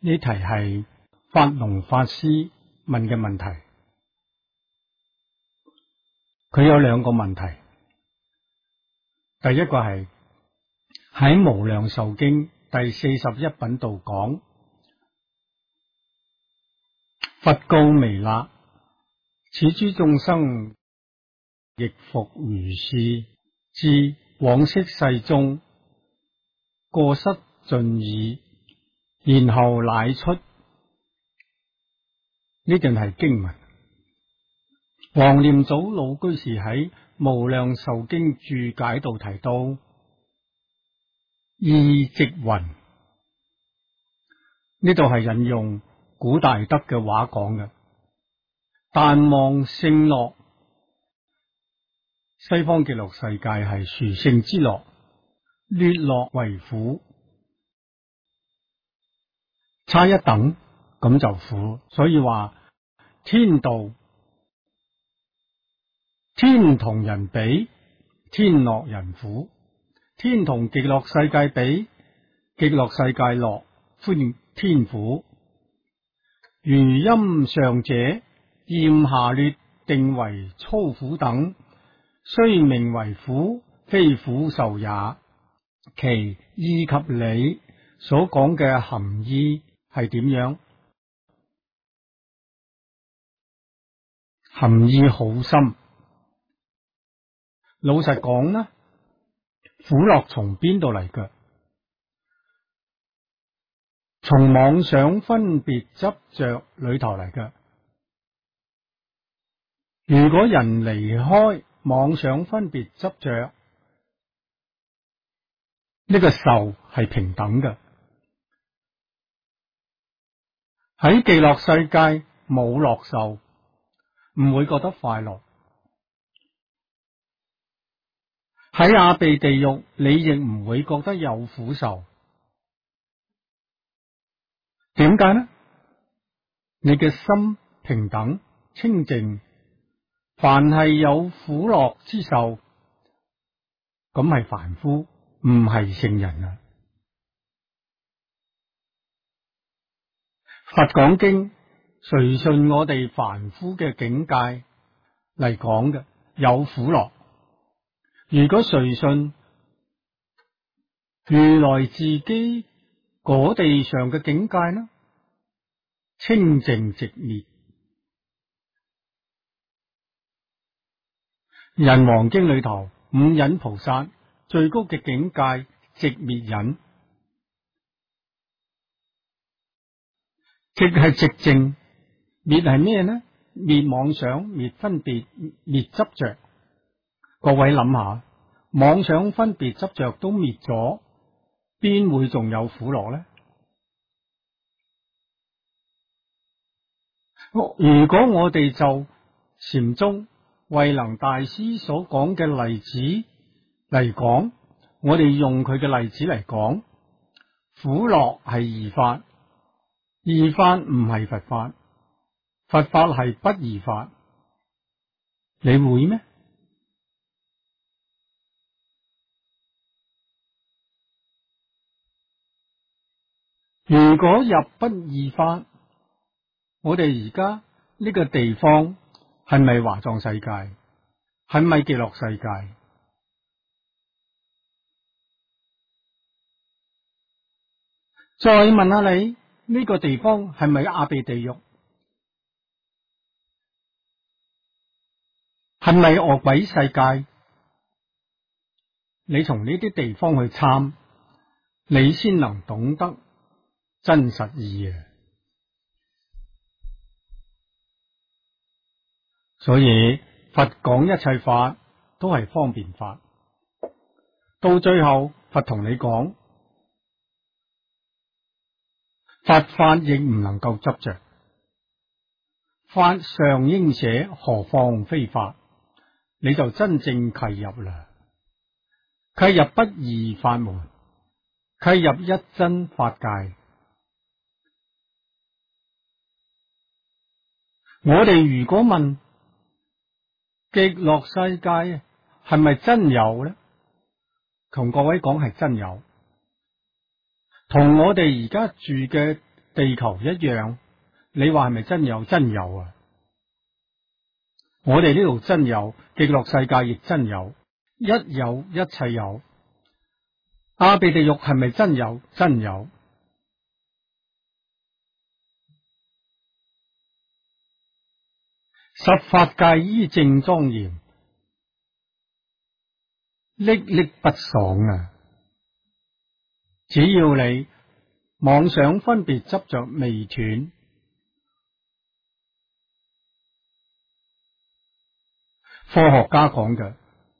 呢題係法龍法師問嘅問題，佢有兩個問題。第一個係喺《無量壽經》第41品度講，佛告彌勒：此諸眾生亦復如是，至往昔世中過失盡已，然後乃出。呢段係經文。黃念祖老居士喺《無量壽經》注解度提到，意即云，呢度係引用古大德嘅話講嘅。但望勝樂，西方極樂世界係殊勝之樂，劣樂為苦，差一等咁就苦。所以話天道，天同人比，天樂人苦；天同極樂世界比，極樂世界樂，歡天苦。如陰上者，厭下劣，定為粗苦等，雖名為苦，非苦受也。其意及理所講嘅含義係點樣？含義好深。老實講呢，苦樂從邊度嚟嘅？從妄想分別執着裏頭嚟嘅。如果人離開妄想分別執着，呢個受係平等嘅。喺極樂世界冇樂受，唔會覺得快樂。喺阿鼻地獄，你亦唔會覺得有苦受。點解呢？你嘅心平等清淨，凡係有苦樂之受，咁係凡夫，唔係聖人啊。佛講經，隨順我哋凡夫嘅境界嚟講嘅，有苦樂。如果隨順如來自己嗰地上嘅境界呢，清淨寂滅。人王經裏頭，五忍菩薩最高嘅境界寂滅忍，寂係寂靜，滅係咩呢？滅妄想，滅分別，滅執着。各位諗下，妄想分別執着都滅咗，邊會仲有苦樂呢？如果我哋就禪宗慧能大師所講嘅例子嚟講，我哋用佢嘅例子嚟講，苦樂係二法，二法唔係佛法，佛法係不二法，你會咩？如果入不二法，我哋而家呢個地方係咪華藏世界？係咪極樂世界？再問下你，呢個地方係咪阿鼻地獄？係咪餓鬼世界？你從呢啲地方去參，你先能懂得真實意啊！所以佛講一切法都係方便法，到最後佛同你講，佛法亦唔能夠執着，法上應捨，何況非法？你就真正契入啦，契入不二法門，契入一真法界。我哋如果問極樂世界係咪真有呢？同各位講係真有，同我哋而家住嘅地球一樣，你話係咪真有？真有啊！我哋呢度真有，極樂世界亦真有，一有一切有。阿鼻地獄係咪真有？真有。十法界依正莊嚴，歷歷不爽啊！只要你妄想分別執着未斷，科學家講嘅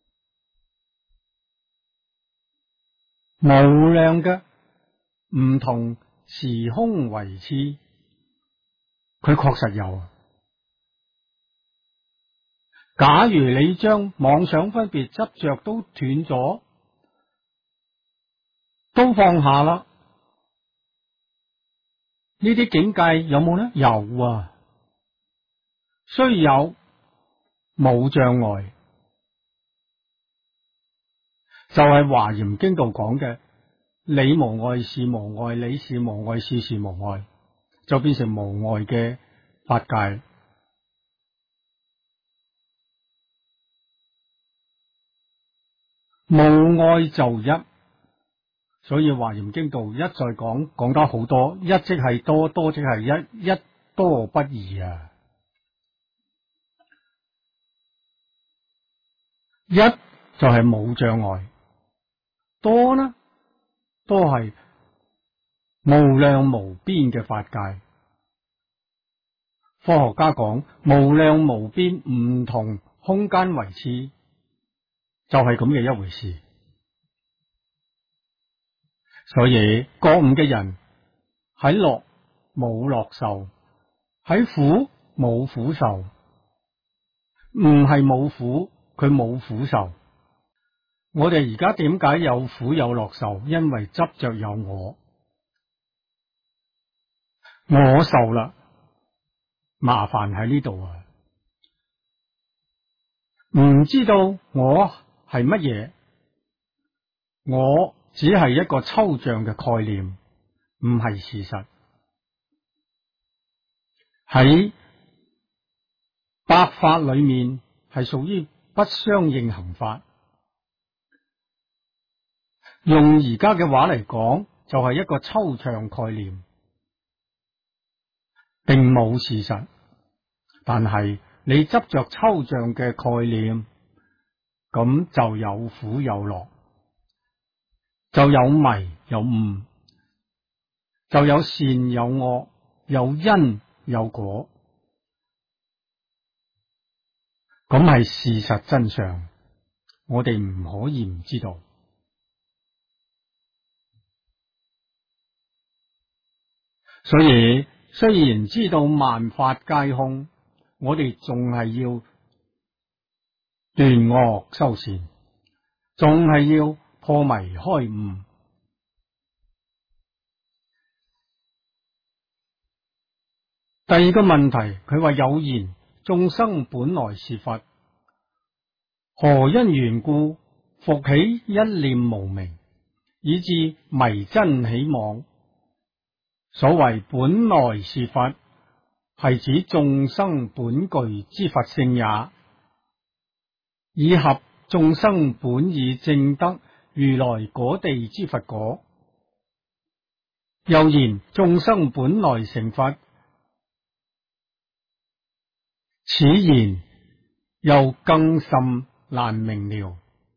無量嘅唔同時空維次，佢確實有啊。假如你將妄想分別執着都斷咗，都放下啦，呢啲境界有冇呢？有啊，雖有冇障礙，就係華嚴經度講嘅理無礙，事無礙，理事無礙，事事無礙，就變成無礙嘅法界。無礙就一，所以華嚴經度一再講得好多，一即係多，多即係一，一多不二啊！一就係冇障礙，多呢都係無量無邊嘅法界。科學家講無量無邊唔同空間維次，就係咁嘅一回事。所以覺悟嘅人喺樂冇樂受，喺苦冇苦受，唔係冇苦，佢冇苦受。我哋而家點解有苦有樂受？因為執着有我受啦，麻煩喺呢度啊！唔知道我係乜嘢，我只係一個抽象嘅概念，唔係事實。喺百法裏面係屬於不相應行法，用而家嘅話嚟講，就係一個抽象概念，並冇事實。但係你執着抽象嘅概念，咁就有苦有樂，就有迷有悟，就有善有惡，有因有果，咁係事實真相，我哋唔可以唔知道。所以雖然知道萬法皆空，我哋仲係要斷惡修善，仲係要破迷開悟。第二個問題，佢話有言眾生本來是佛，何因緣故復起一念無明，以致迷真起妄？所謂本來是佛，係指眾生本具之佛性也，以合眾生本已證得如來果地之佛果。又言眾生本來成佛，此言又更甚難明了。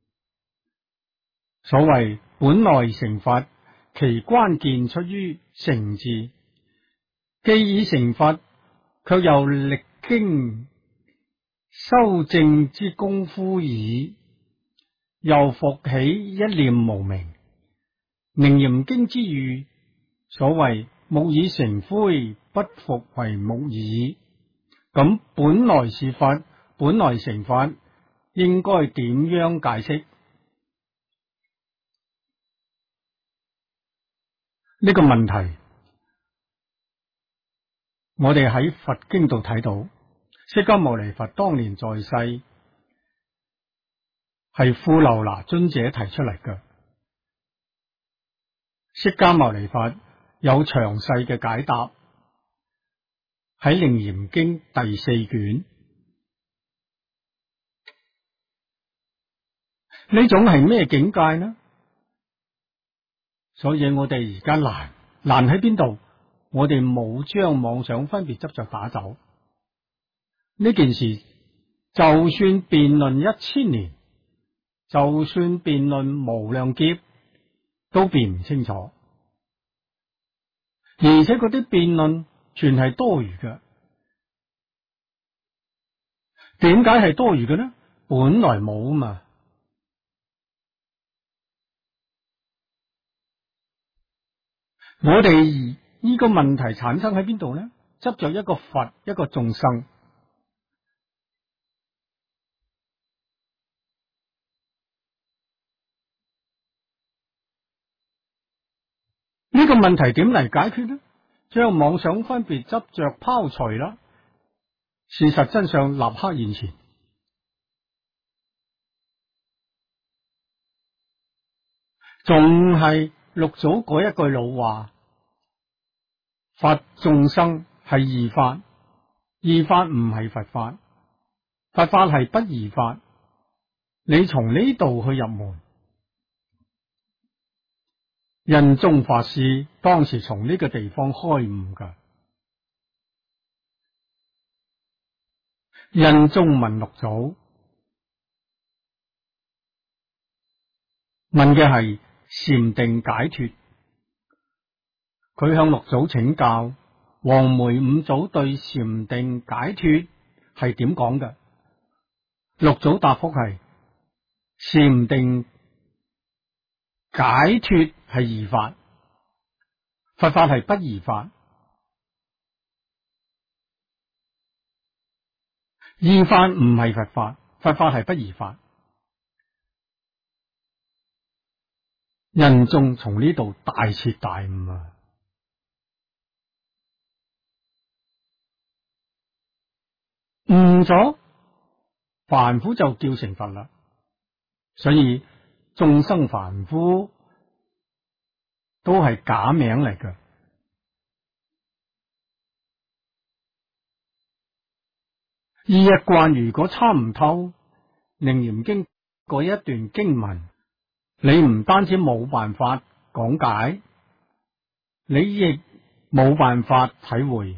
所謂本來成佛，其關鍵出於成字，既已成佛，卻又歷經修正之功夫矣，又復起一念無明。楞嚴經之語，所謂木已成灰，不復為木矣。咁本來是佛，本來成佛，應該點樣解釋呢個問題？我哋喺佛經度睇到，釋迦牟尼佛當年在世，係富樓那尊者提出嚟嘅。釋迦牟尼佛有詳細嘅解答，喺《楞嚴經》第4卷。呢種係咩境界呢？所以我哋而家難喺邊度？我哋冇將妄想分別執着打走。呢件事就算辯論1000年，就算辯論無量劫，都辯唔清楚。而且嗰啲辯論全係多餘嘅。點解係多餘嘅呢？本來冇啊嘛。我哋呢個問題產生喺邊度呢？執着一個佛，一個眾生。呢個問題點嚟解決呢？將妄想分別執着拋除啦，事實真相立刻現前。仲係六祖嗰一句老話：佛眾生係異法，異法唔係佛法，佛法係不異法。你從呢度去入門。印宗法師當時從呢個地方開悟噶。印宗問六祖，問嘅係禪定解脫。佢向六祖請教，黃梅五祖對禪定解脫係點講嘅？六祖答覆係：禪定解脫係異法，佛法係不異法。異法唔係佛法，佛法係不異法。印宗從呢度大徹大悟啊！悟咗，凡夫就叫成佛啦。所以眾生凡夫都係假名嚟嘅。呢一關如果參唔透《楞嚴經》嗰一段經文，你唔單止冇辦法講解，你亦冇辦法體會。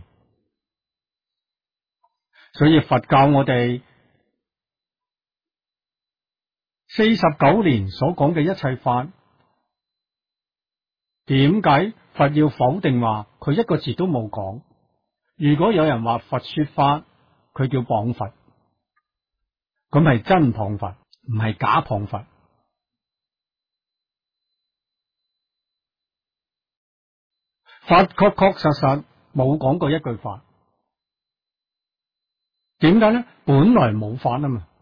所以佛教我哋49年所講嘅一切法，點解佛要否定話佢一個字都冇講？如果有人話佛說法，佢叫謗佛，咁係真謗佛，唔係假謗佛。佛確確實實冇講過一句法。點解呢？本來冇法啊嘛，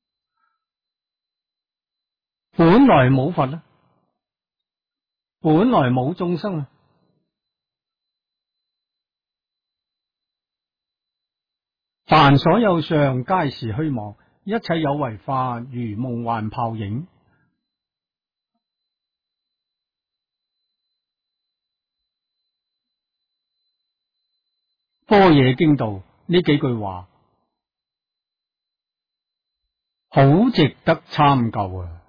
本來冇佛啊，本來冇眾生啊。凡所有相，皆是虛妄，一切有為法，如夢幻泡影。般若經道呢幾句話，好值得參究啊！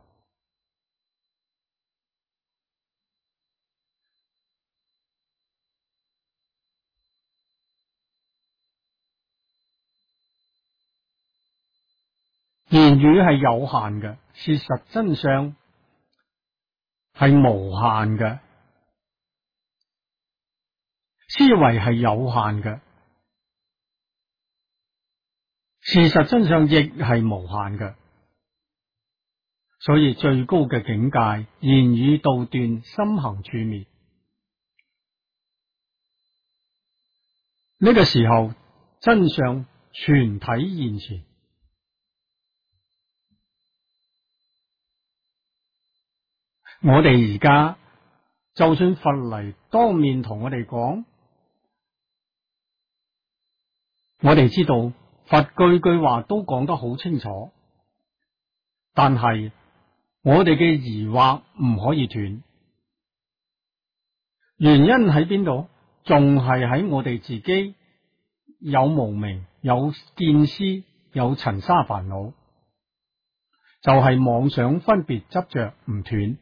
言語係有限嘅，事實真相係無限嘅，思維係有限嘅，事實真相亦係無限嘅。所以最高嘅境界，言語道斷，心行處滅。呢個時候，真相全體現前。我哋而家就算佛嚟當面同我哋講，我哋知道佛句句話都講得好清楚，但係我哋嘅疑惑唔可以斷。 原因喺邊度？仲係喺我哋自己有無明、有見思、有塵沙煩惱，就係妄想分別執着唔斷。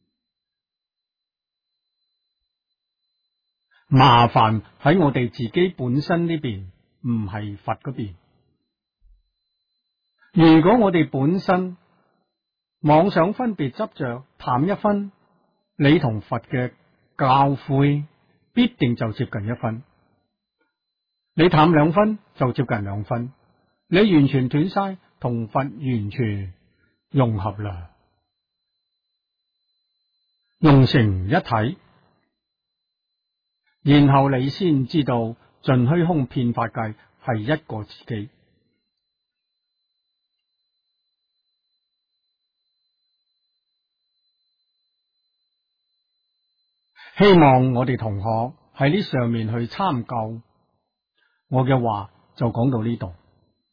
麻煩喺我哋自己本身呢邊，唔係佛嗰邊。如果我哋本身妄想分別執着淡一分，你同佛嘅教誨必定就接近一分；你淡2分就接近2分。你完全斷晒，同佛完全融合啦，融成一體。然後你先知道盡虛空遍法界係一個自己。希望我哋同學喺呢上面去參究。我嘅話就講到呢度。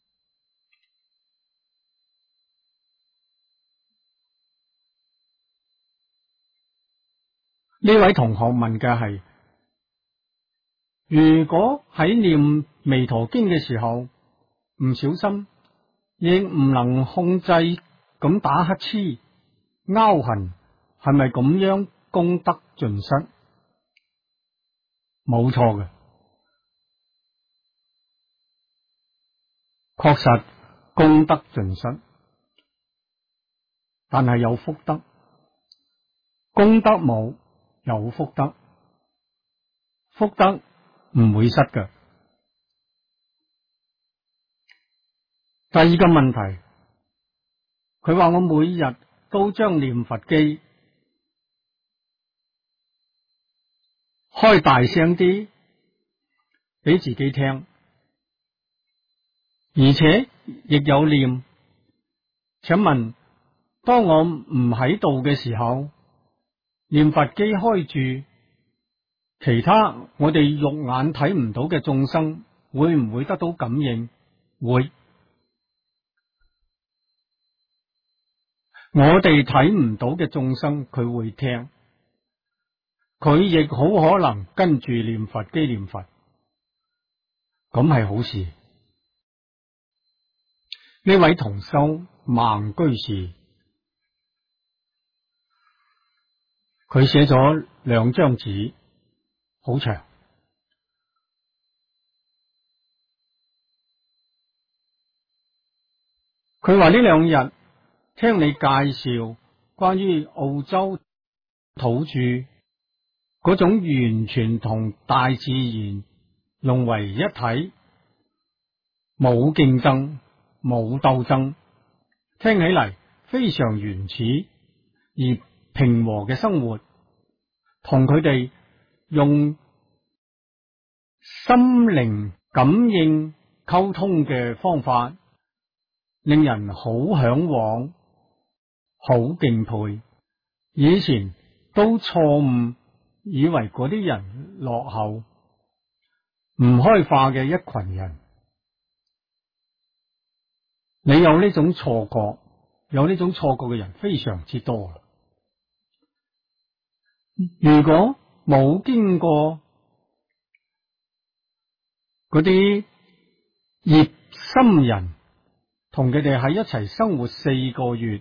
呢位同學問嘅係，如果喺念彌陀經嘅時候唔小心，亦唔能控制咁打乞嗤、拗痕，係咪咁樣功德盡失？冇錯嘅，確實功德盡失，但係有福德。功德冇，有福德，福德唔會失嘅。第二個問題，佢話我每日都將念佛機開大聲啲俾自己聽，而且亦有念。請問，當我唔喺度嘅時候，念佛機開住，其他我哋肉眼睇唔到嘅眾生會唔會得到感應？會。我哋睇唔到嘅眾生佢會聽，佢亦好可能跟住念佛機念佛，咁係好事。呢位同修孟居士，佢寫咗2張紙，好長。佢話呢2日聽你介紹關於澳洲土著嗰種完全同大自然融為一體，冇競爭、冇鬥爭，聽起嚟非常原始而平和嘅生活，同佢哋用心靈感應溝通嘅方法，令人好向往、好敬佩。以前都錯誤以為嗰啲人落後、唔開化嘅一群人。你有呢種錯覺，有呢種錯覺嘅人非常之多。如果冇經過嗰啲熱心人同佢哋喺一齊生活4個月，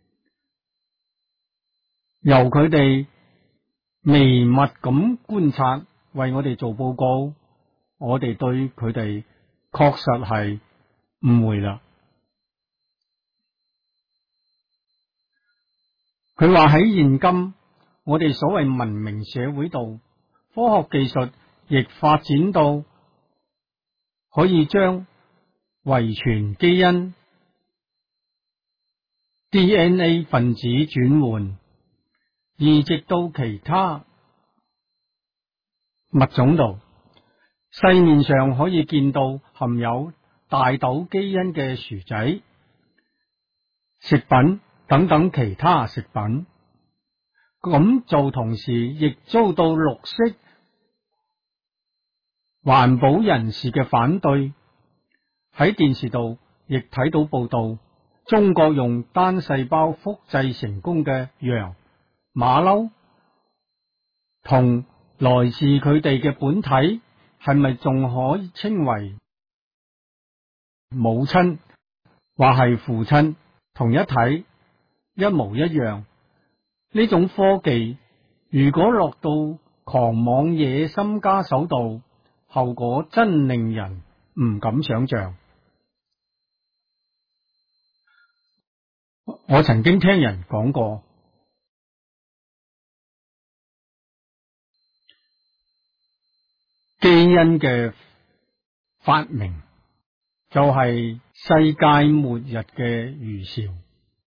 由佢哋微密咁觀察，為我哋做報告，我哋對佢哋確實係誤會啦。佢話喺現今我哋所謂文明社會度，科學技術亦發展到可以將遺傳基因 DNA 分子轉換移植到其他物種度。世面上可以見到含有大豆基因嘅薯仔、食品等等其他食品，咁就同時亦遭到綠色環保人士嘅反對。喺電視度亦睇到報道，中國用單細胞複製成功嘅羊、馬騮同來自佢哋嘅本體係咪仲可以稱為母親或係父親，同一體，一模一樣？呢種科技如果落到狂妄野心家手度，後果真令人唔敢想象。我曾經聽人講過，基因嘅發明就係世界末日嘅預兆。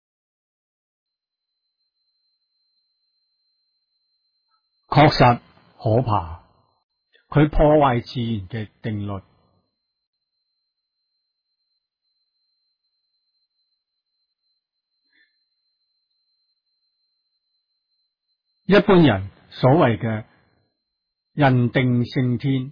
確實可怕，佢破壞自然嘅定律。一般人所謂嘅人定勝天，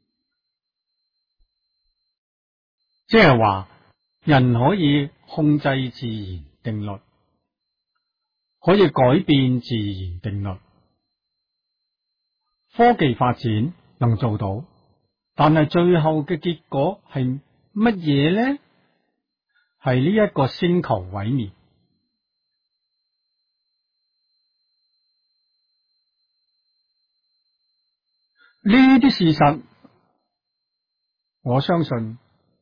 即係話人可以控制自然定律，可以改變自然定律。科技發展能做到，但係最後嘅結果係乜嘢呢？係呢一個星球毀滅。呢啲事實，我相信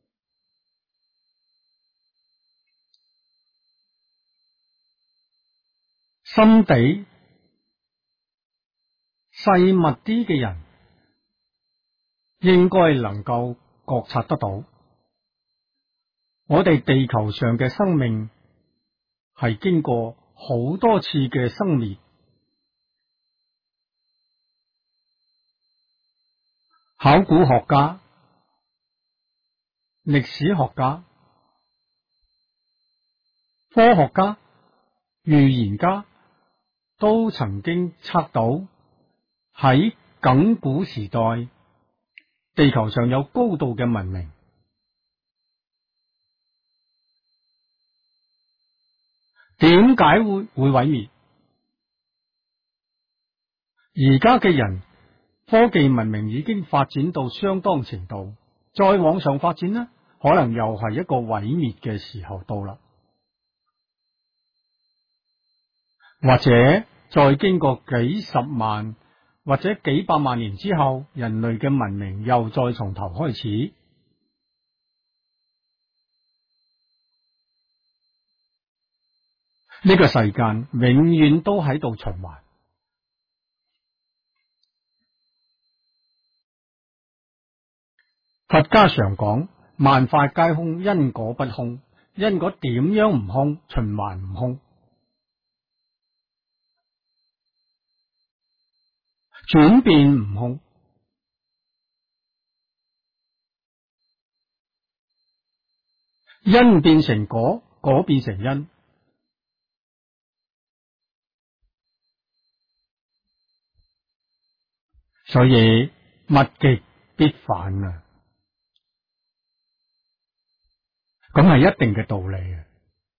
心底細密啲嘅人應該能夠覺察得到，我哋地球上嘅生命係經過好多次嘅生滅。考古學家、歷史學家、科學家、預言家都曾經測到喺亙古時代，地球上有高度嘅文明。點解會毀滅？而家嘅人科技文明已經發展到相當程度，再往上發展呢，可能又係一個毀滅嘅時候到啦。或者再經過幾十萬或者幾百萬年之後，人類嘅文明又再從頭開始。呢個世間永遠都喺度循環。佛家常講萬法皆空，因果不空。因果點樣唔空？循環唔空，轉變唔空。因變成果，果變成因。所以物極必反啊！咁係一定嘅道理啊！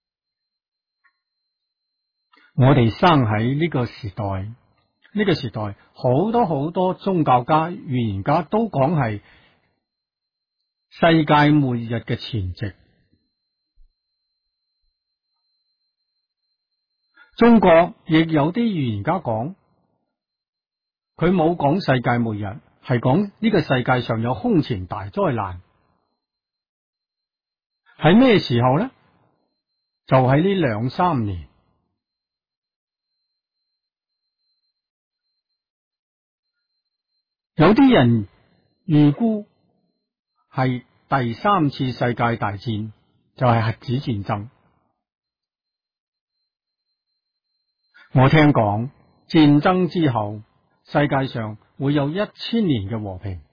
我哋生喺呢個時代，呢個時代好多宗教家、預言家都講係世界末日嘅前夕。中國亦有啲預言家講，佢冇講世界末日，係講呢個世界上有空前大災難。喺咩時候呢？就喺呢2-3年。有啲人預估係第3次世界大戰，就係核子戰爭。我聽講戰爭之後，世界上會有1000年嘅和平。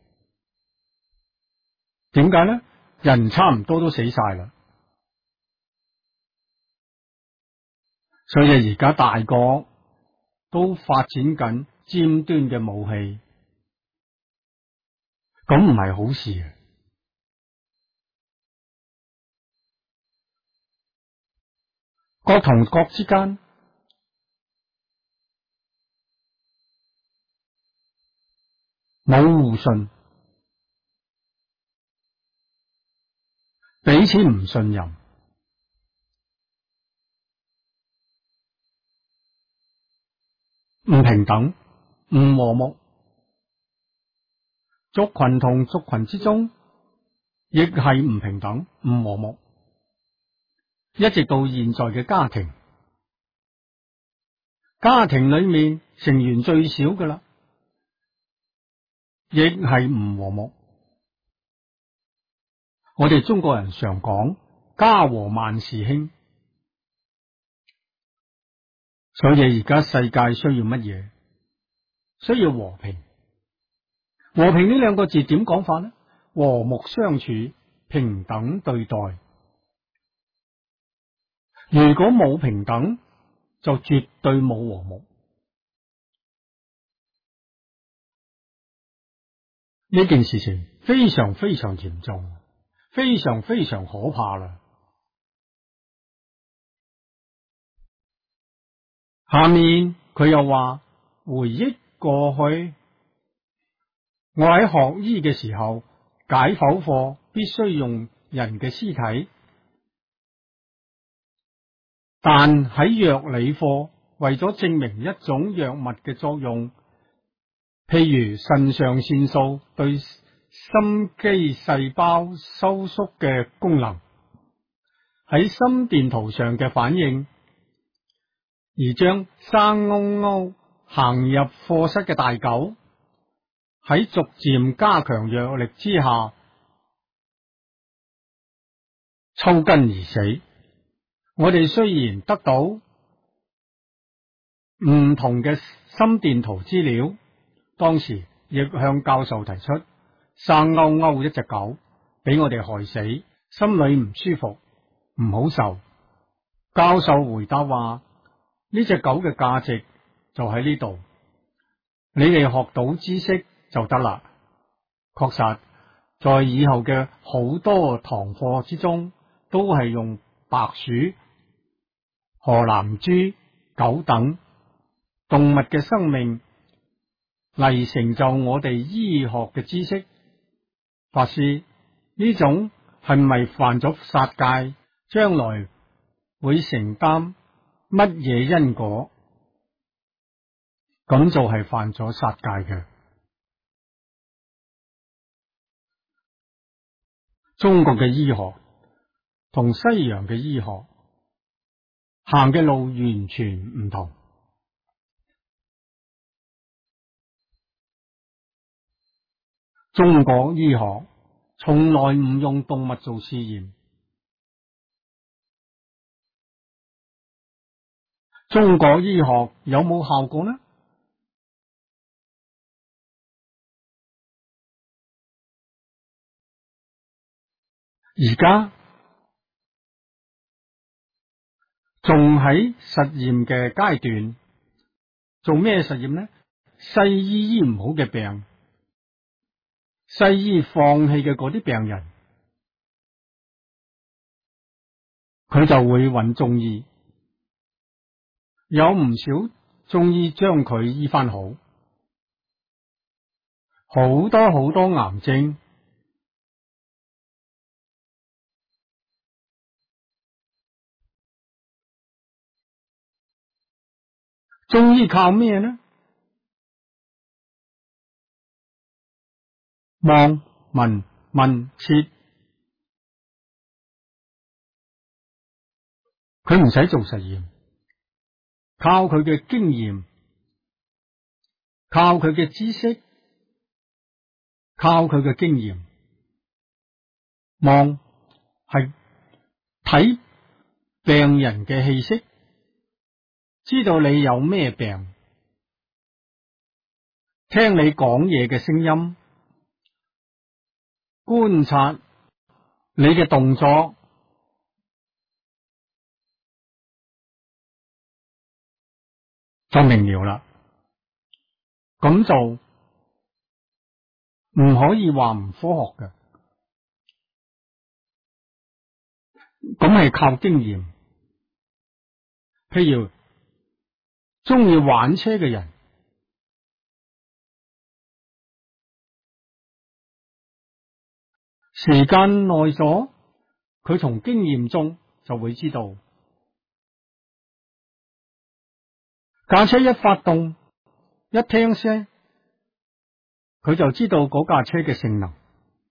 點解呢？人差唔多都死晒啦，所以而家大國都發展緊尖端嘅武器，咁唔係好事啊！國同國之間冇互信，彼此唔信任，唔平等，唔和睦，族群同族群之中亦係唔平等、唔和睦，一直到現在嘅家庭，家庭裏面成員最少㗎喇，亦係唔和睦。我哋中國人常講家和萬事興，所以而家世界需要乜嘢？需要和平。和平呢兩個字點講法呢？和睦相處，平等對待。如果冇平等，就絕對冇和睦。呢件事情非常非常嚴重，非常非常可怕啦。下面佢又話回憶過去，我喺學醫嘅時候，解剖課必須用人嘅屍體，但喺藥理課為咗證明一種藥物嘅作用，譬如腎上腺素對心肌細胞收縮嘅功能，喺心電圖上嘅反應，而將生勾勾行入課室嘅大狗喺逐漸加強藥力之下抽筋而死。我哋雖然得到唔同嘅心電圖資料，當時亦向教授提出生勾勾一隻狗俾我哋害死，心裏唔舒服，唔好受。教授回答話，呢隻狗嘅價值就喺呢度，你哋學到知識就得啦。確實，在以後嘅好多堂課之中，都係用白鼠、河南豬、狗等動物嘅生命嚟成就我哋醫學嘅知識。法師，呢種係咪犯咗殺戒？將來會承擔乜嘢因果？咁就係犯咗殺戒嘅。中國嘅醫學同西洋嘅醫學行嘅路完全唔同。中國醫學從來唔用動物做試驗。中國醫學有冇效果呢？而家仲喺實驗嘅階段，做咩實驗呢？西醫醫唔好嘅病，西醫放棄嘅嗰啲病人，佢就會揾中醫，有唔少中醫將佢醫翻好，好多好多癌症。中醫靠咩呢？望、聞、問、切，佢唔使做實驗，靠佢嘅經驗，靠佢嘅知識，靠佢嘅經驗。望係睇病人嘅氣息，知道你有咩病，聽你講嘢嘅聲音，觀察你嘅動作，就明了啦。咁就唔可以話唔科學嘅，咁係靠經驗。譬如中意玩車嘅人， 時間耐咗，佢從經驗中就會知道，架車一發動，一聽聲，佢就知道嗰架車嘅性能。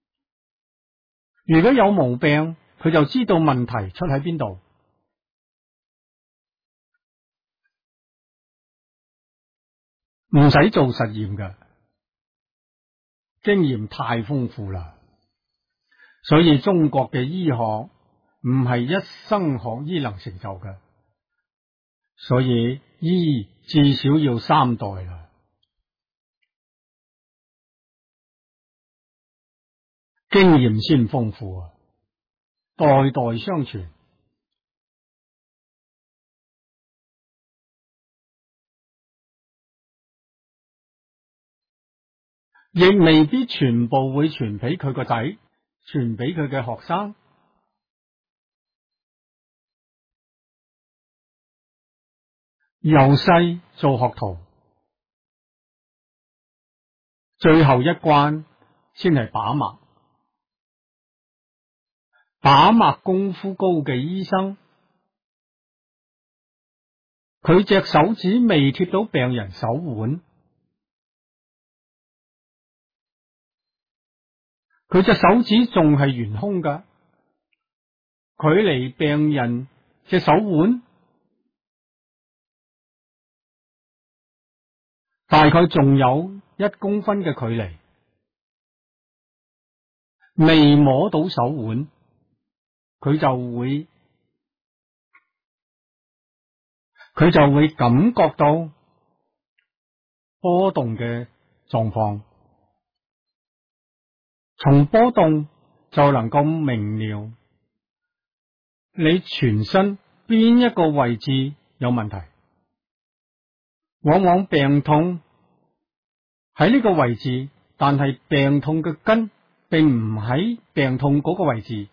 如果有毛病，佢就知道問題出喺邊度。唔使做實驗嘅，經驗太豐富啦。所以中國嘅醫學唔係一生學醫能成就嘅，所以醫至少要3代啦。經驗先豐富啊，代代相傳。亦未必全部會傳俾佢個仔，傳俾佢嘅學生。由細做學徒，最後一關先係把脈。把脈功夫高嘅醫生，佢隻手指未貼到病人手腕，佢隻手指仲係懸空㗎，距離病人隻手腕大概仲有1公分嘅距離，未摸到手腕，佢就會感覺到波動嘅狀況，從波動就能夠明了你全身邊一個位置有問題。往往病痛喺呢個位置，但係病痛嘅根並唔喺病痛嗰個位置。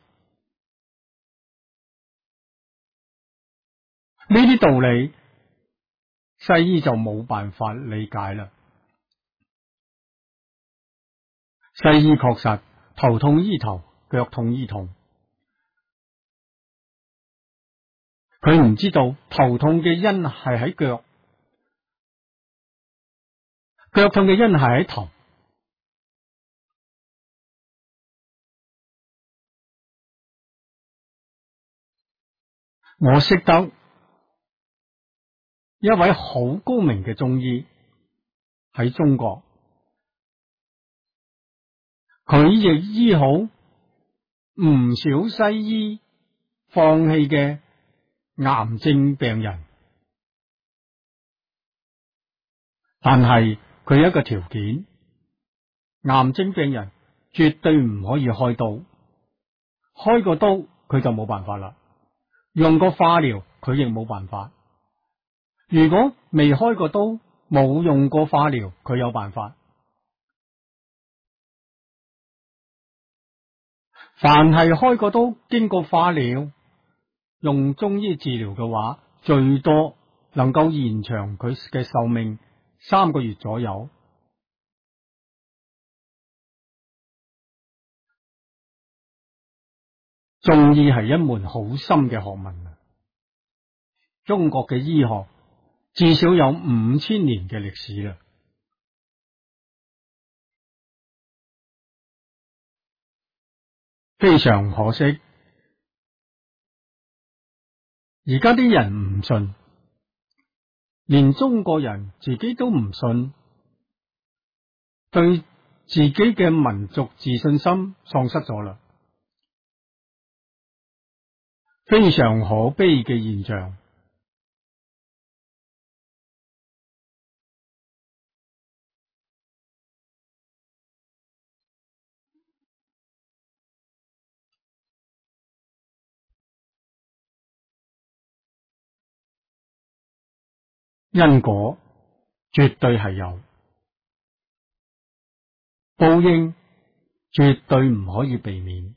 呢啲道理西醫就冇辦法理解啦。西醫確實頭痛醫頭，腳痛醫痛，佢唔知道頭痛嘅因係喺腳，腳痛嘅因係喺頭。我識得一位好高明嘅中醫喺中國，佢亦醫好唔少西醫放棄嘅癌症病人，但係佢有一個條件，癌症病人絕對唔可以開刀，開個刀佢就冇辦法啦，用個化療佢亦冇辦法。如果未開過刀，冇用過化療，佢有辦法。凡係開過刀，經過化療，用中醫治療嘅話，最多能夠延長佢嘅壽命3個月左右。中醫係一門好深嘅學問啊！中國嘅醫學至少有5000年嘅歷史啦。非常可惜，而家啲人唔信，連中國人自己都唔信，對自己嘅民族自信心喪失咗啦，非常可悲嘅現象。因果絕對係有，報應絕對唔可以避免。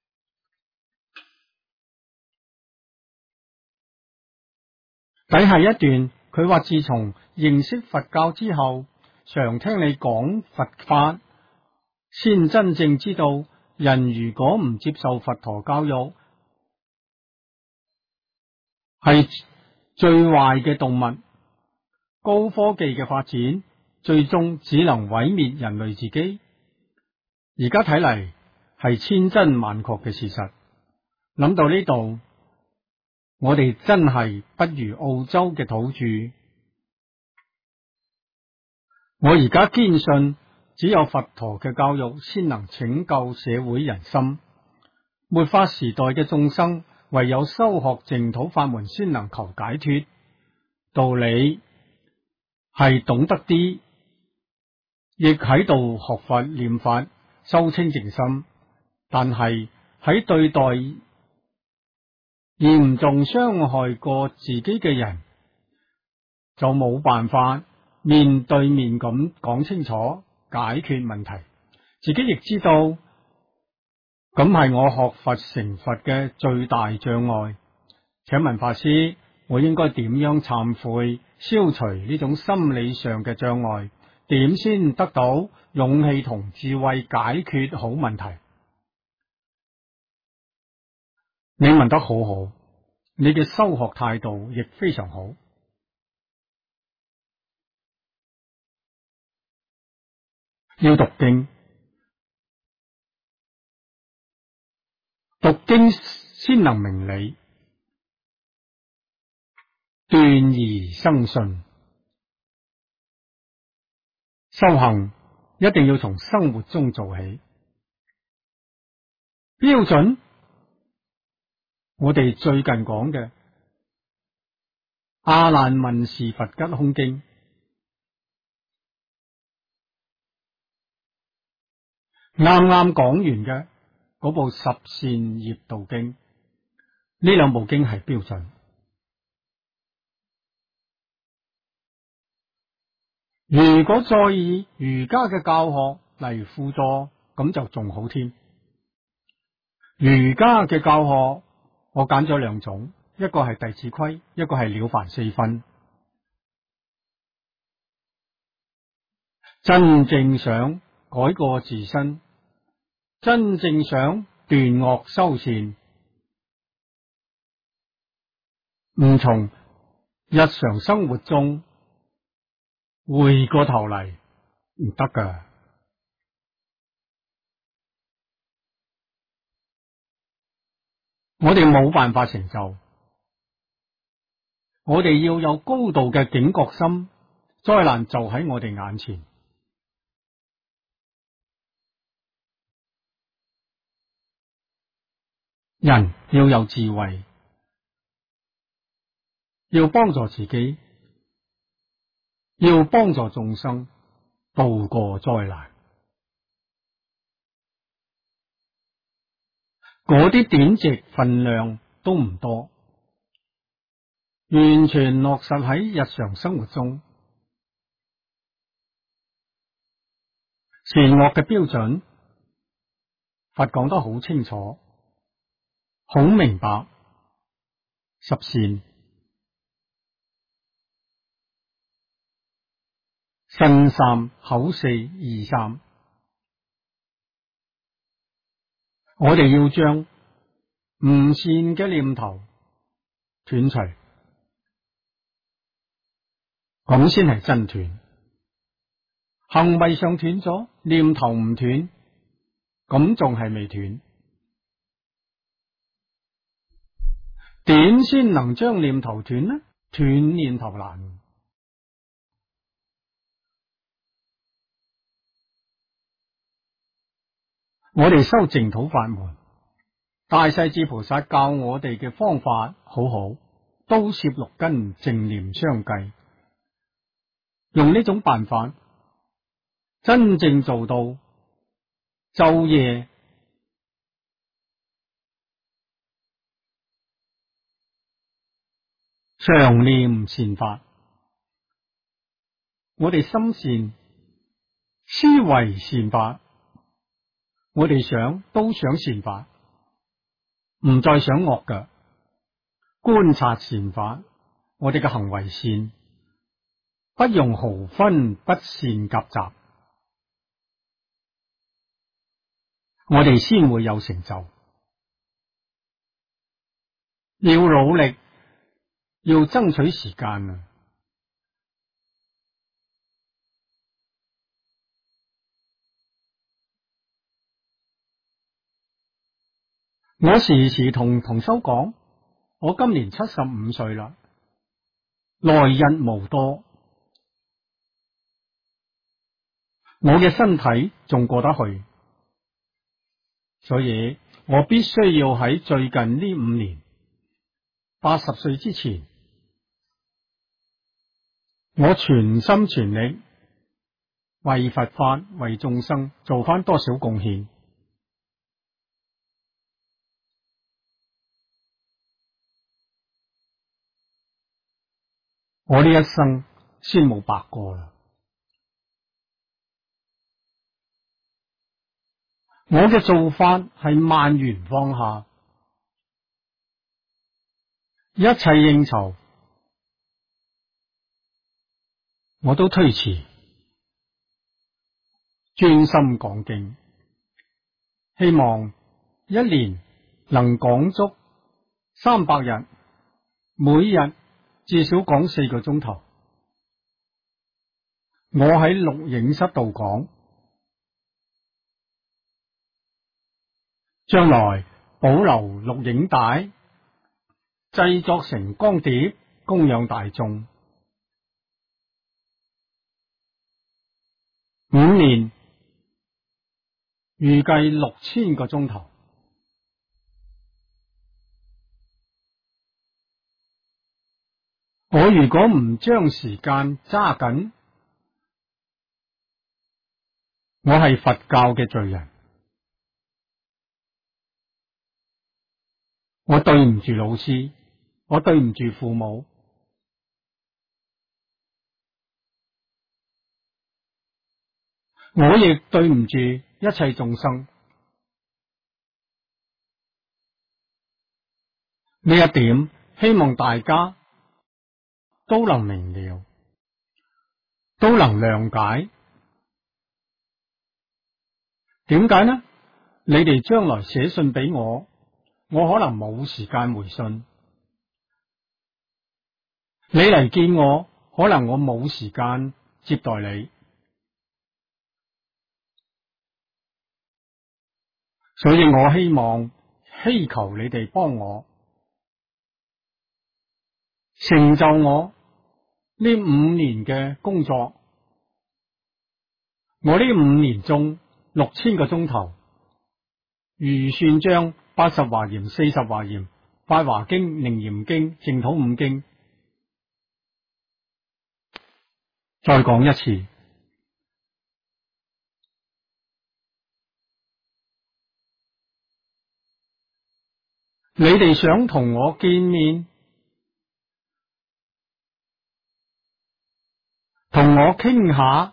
底下一段佢話，自從認識佛教之後，常聽你講佛法，先真正知道人如果唔接受佛陀教育，係最壞嘅動物。高科技嘅發展最終只能毀滅人類自己。而家睇嚟係千真萬確嘅事實。諗到呢度，我哋真係不如澳洲嘅土著。我而家堅信，只有佛陀嘅教育先能拯救社會人心。末法時代嘅眾生，唯有修學淨土法門先能求解脫。道理係懂得啲，亦喺度學佛念法，修清淨心。但係喺對待嚴重傷害過自己嘅人，就冇辦法面對面咁講清楚解決問題。自己亦知道，咁係我學佛成佛嘅最大障礙。請問法師，我應該點樣懺悔，消除呢種心理上嘅障礙？點先得到勇氣同智慧解決好問題？你問得好好，你嘅修學態度亦非常好。要讀經，讀經先能明理，斷疑生信。修行一定要從生活中做起。標準，我哋最近講嘅阿難問事佛吉空經，啱啱講完嘅嗰部十善業道經，呢兩部經係標準。如果再以儒家嘅教學嚟輔助，咁就仲好添。儒家嘅教學我揀咗兩種，一個係弟子規，一個係了凡四訓。真正想改過自身，真正想斷惡修善，唔從日常生活中回過頭嚟，唔得噶。我哋冇辦法成就，我哋要有高度嘅警覺心。災難就喺我哋眼前，人要有智慧，要幫助自己，要幫助眾生渡過災難。嗰啲典籍分量都唔多，完全落實喺日常生活中。善惡嘅標準，佛講得好清楚，好明白。十善，身三，口四，意三。我哋要將唔善嘅念頭斷除，咁先係真斷。行為上斷咗，念頭唔斷，咁仲係未斷。點先能將念頭斷呢？斷念頭難。我哋修淨土法門，大勢至菩薩教我哋嘅方法好好，都攝六根淨念相繼，用呢種辦法真正做到晝夜常念善法。我哋心善，思維善法，我哋想都想善法，唔再想惡嘅。觀察善法，我哋嘅行為善，不容毫分不善夾雜。 我哋先會有成就。要努力，要爭取時間啊！我時時同同修講，我今年75歲啦，來日無多，我嘅身體仲過得去，所以我必須要喺最近呢5年80歲之前，我全心全力為佛法、為眾生做翻多少貢獻。我呢一生先冇白過啦！我嘅做法係萬緣放下，一切應酬我都推遲，專心講經，希望一年能講足300日，每日至少講4個鐘頭。我喺錄影室度講，將來保留錄影帶，製作成光碟，供養大眾。5年預計6000個鐘頭。我如果唔將時間揸緊，我係佛教嘅罪人，我對唔住老師，我對唔住父母，我亦對唔住一切眾生。呢一點希望大家都能明了，都能諒解。點解呢？你哋將來寫信俾我，我可能冇時間回信；你嚟見我，可能我冇時間接待你。所以我希求你哋幫我成就我呢5年嘅工作。我呢5年中6000個鐘頭，如算將80華嚴、40華嚴、法華經、楞嚴經、淨土5經再講一次。你哋想同我見面，同我傾下，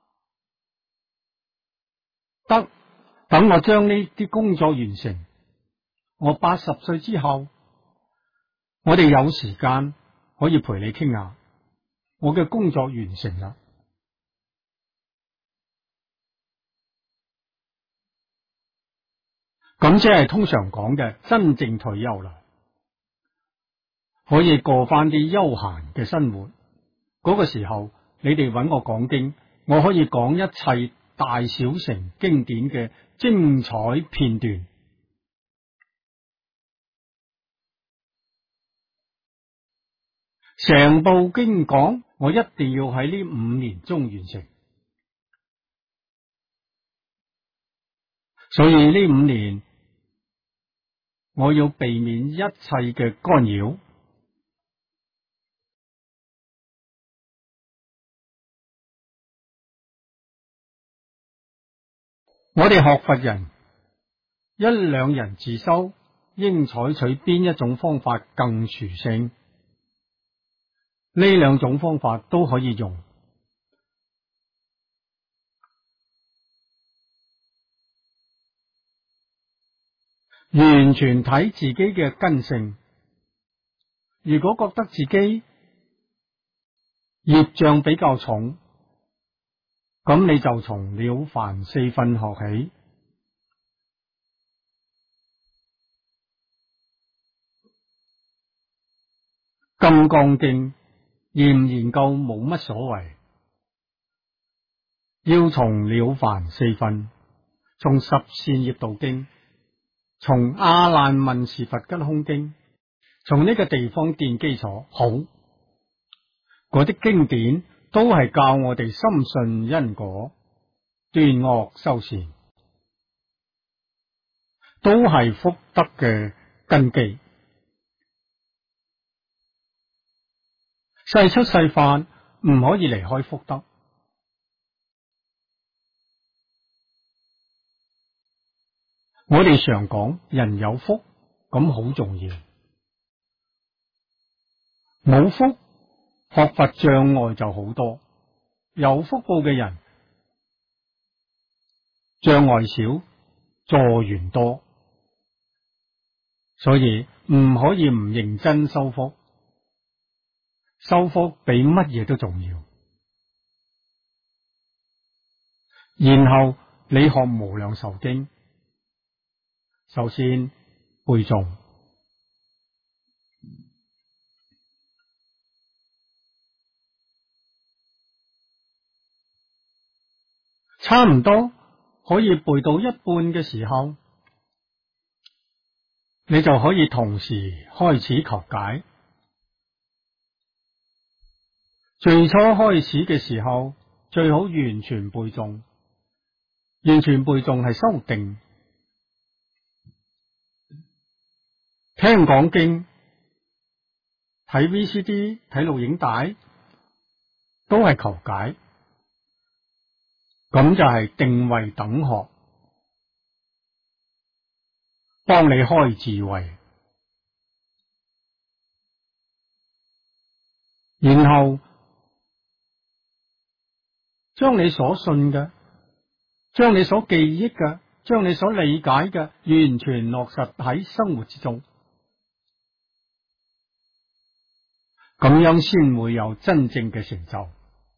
得，等我將呢啲工作完成。我80歲之後，我哋有時間可以陪你傾下。我嘅工作完成啦，咁即係通常講嘅真正退休啦，可以過翻啲悠閒嘅生活。嗰個時候，你哋揾我講經，我可以講一切大小乘經典嘅精彩片段。成部經講，我一定要喺呢5年中完成。所以呢5年，我要避免一切嘅干擾。我哋學佛人1兩人自修，應採取邊一種方法更殊勝？呢2種方法都可以用，完全睇自己嘅根性。如果覺得自己業障比較重，咁你就從了凡4訓學起。 金剛經研唔研究冇乜所謂，要從了凡四訓，從十善業道經，從阿難問事佛吉空經，從呢個地方奠基礎。好，嗰啲經典都係教我哋深信因果，斷惡修善，都係福德嘅根基。世出世法唔可以離開福德。我哋常講人有福，咁好重要。冇福，學佛障礙就好多。有福報嘅人，障礙少，助緣多。所以唔可以唔認真修福。修福比乜嘢都重要。然後你學無量壽經，首先背誦，差唔多可以背到一半嘅時候，你就可以同時開始求解。最初開始嘅時候，最好完全背誦。完全背誦係修定。聽講經、睇 VCD、睇錄影帶，都係求解。咁就係定慧等學，幫你開智慧。然後將你所信嘅，將你所記憶嘅，將你所理解嘅，完全落實喺生活之中，咁樣先會有真正嘅成就。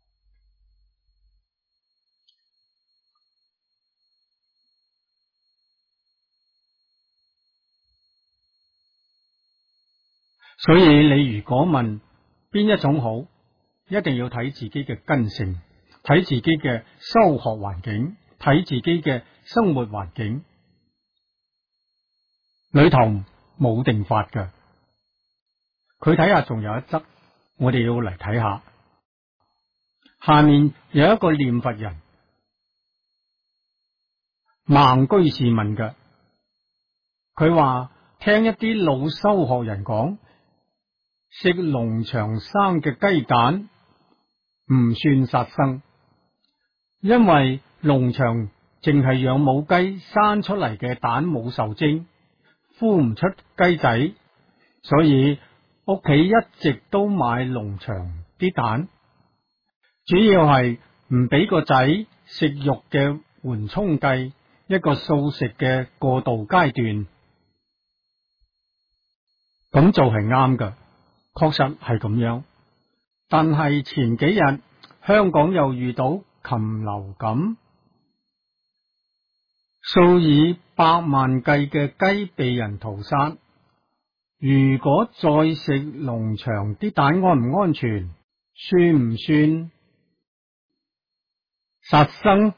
所以你如果問邊一種好，一定要睇自己嘅根性，睇自己嘅修學環境，睇自己嘅生活環境，裏頭冇定法嘅。佢睇下仲有一則，我哋要嚟睇下。下面有一個念佛人，盲居士問嘅，佢話聽一啲老修學人講，食農場生嘅雞蛋唔算殺生，因為農場淨係養母雞生出嚟嘅蛋冇受精，孵唔出雞仔，所以屋企一直都買農場啲蛋，主要係唔俾個仔食肉嘅緩衝計，一個素食嘅過渡階段。咁做係啱㗎，確實係咁樣。但係前幾日香港又遇到禽流感，數以百萬計嘅雞被人屠殺。如果再食農場啲蛋，安唔安全？算唔算殺生？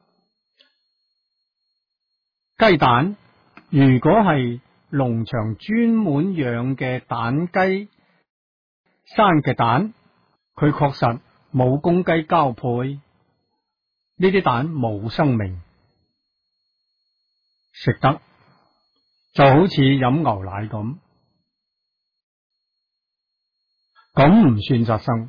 雞蛋如果係農場專門養嘅蛋雞生嘅蛋，佢確實冇公雞交配，呢啲蛋冇生命，食得就好似飲牛奶咁，咁唔算殺生。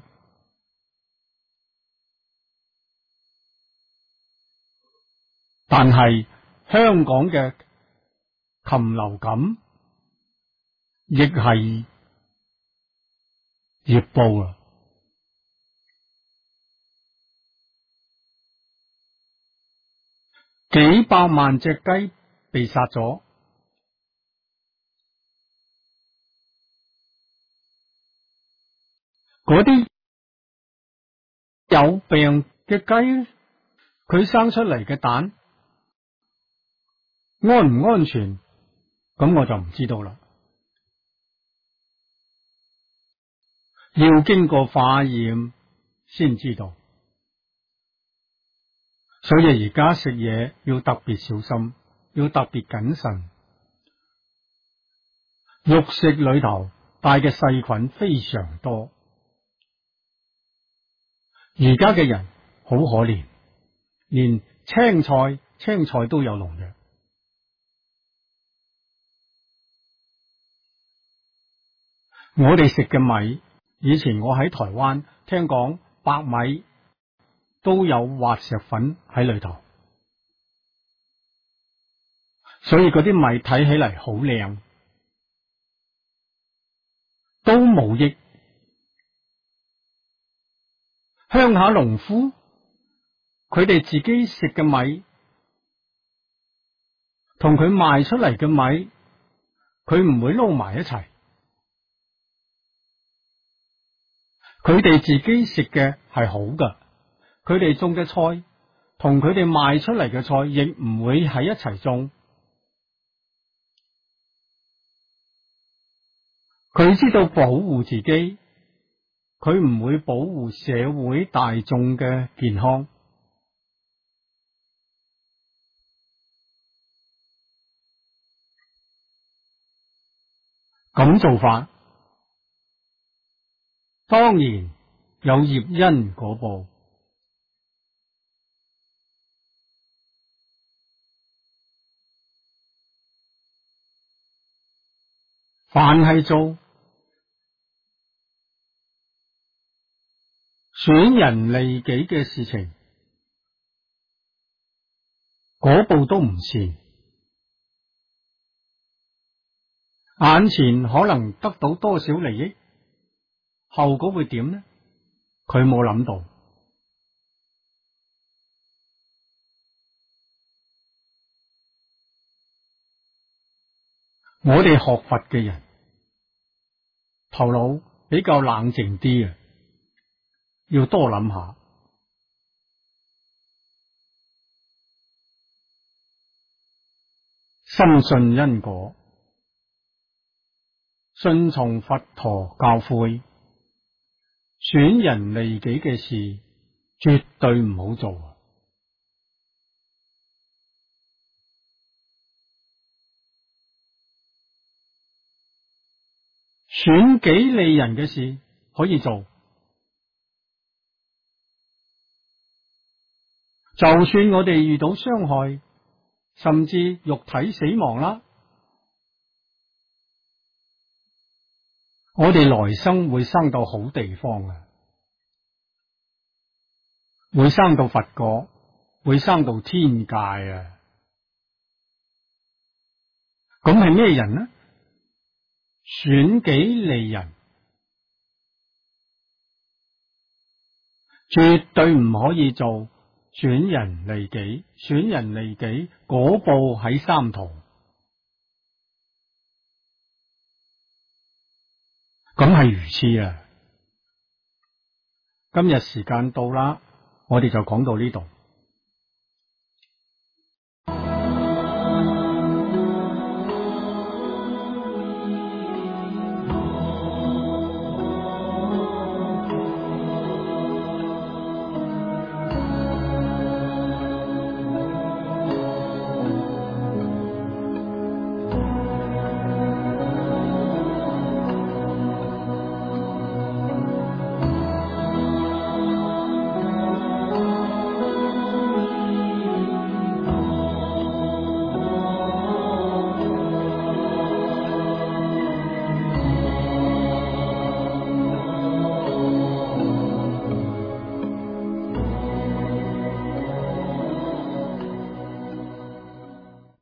但係香港嘅禽流感亦係業報啦，幾百萬隻雞被殺咗，嗰啲有病嘅雞，佢生出嚟嘅蛋安唔安全？咁我就唔知道啦。 要經過化驗先知道。所以而家食嘢要特別小心，要特別謹慎。肉食裏頭帶嘅細菌非常多。而家嘅人好可憐，連青菜都有農藥。我哋食嘅米，以前我喺台灣聽講白米都有滑石粉喺裏頭，所以嗰啲米睇起嚟好靚，都冇益。鄉下農夫佢哋自己食嘅米，同佢賣出嚟嘅米，佢唔會撈埋一齊。佢哋自己食嘅係好㗎，佢哋種嘅菜同佢哋賣出嚟嘅菜亦唔會喺一齊種。佢知道保護自己，佢唔會保護社會大眾嘅健康。咁做法當然有業因果報。凡係做損人利己嘅事情，果報都唔善。眼前可能得到多少利益，後果會點呢？佢冇諗到。我哋學佛嘅人，頭腦比較冷靜啲啊，要多諗下。深信因果，順從佛陀教誨，損人利己嘅事絕對唔好做。損己利人嘅事可以做，就算我哋遇到傷害，甚至肉體死亡啦，我哋來生會生到好地方啊，會生到佛國，會生到天界啊。咁係咩人呢？損己利人，絕對唔可以做損人利己。損人利己，果報喺三途。咁係如此啊！今日時間到啦，我哋就講到呢度。